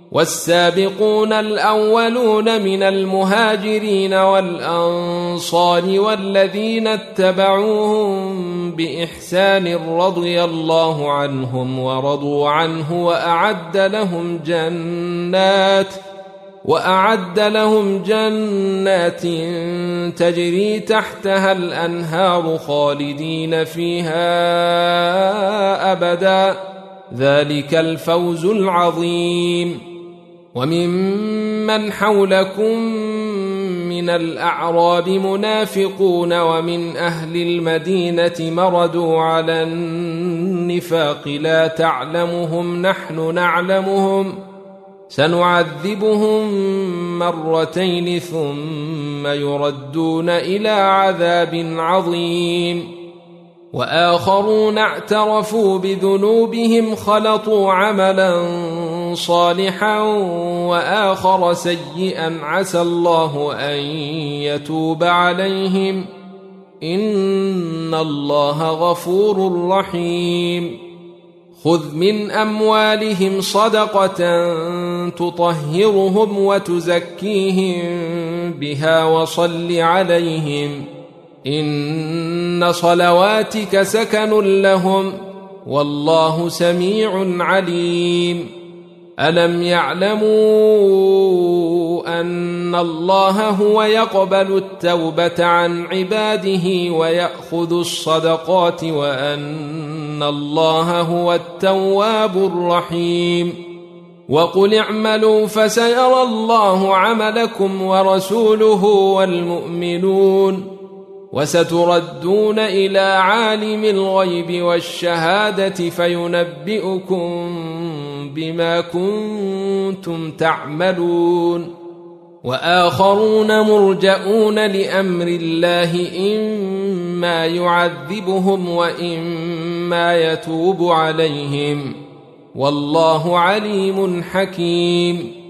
والسابقون الأولون من المهاجرين والأنصار والذين اتبعوهم بإحسان رضي الله عنهم ورضوا عنه وأعد لهم جنات تجري تحتها الأنهار خالدين فيها أبدا، ذلك الفوز العظيم. وممن حولكم من الأعراب منافقون ومن أهل المدينة مردوا على النفاق لا تعلمهم نحن نعلمهم سنعذبهم مرتين ثم يردون إلى عذاب عظيم. وآخرون اعترفوا بذنوبهم خلطوا عملا صالحا وآخر سيئا عسى الله أن يتوب عليهم إن الله غفور رحيم. خذ من أموالهم صدقة تطهرهم وتزكيهم بها وصل عليهم إن صلواتك سكن لهم والله سميع عليم. ألم يعلموا أن الله هو يقبل التوبة عن عباده ويأخذ الصدقات وأن الله هو التواب الرحيم. وقل اعملوا فسيرى الله عملكم ورسوله والمؤمنون وستردون إلى عالم الغيب والشهادة فينبئكم بما كنتم تعملون. وآخرون مرجئون لأمر الله إما يعذبهم وإما يتوب عليهم والله عليم حكيم.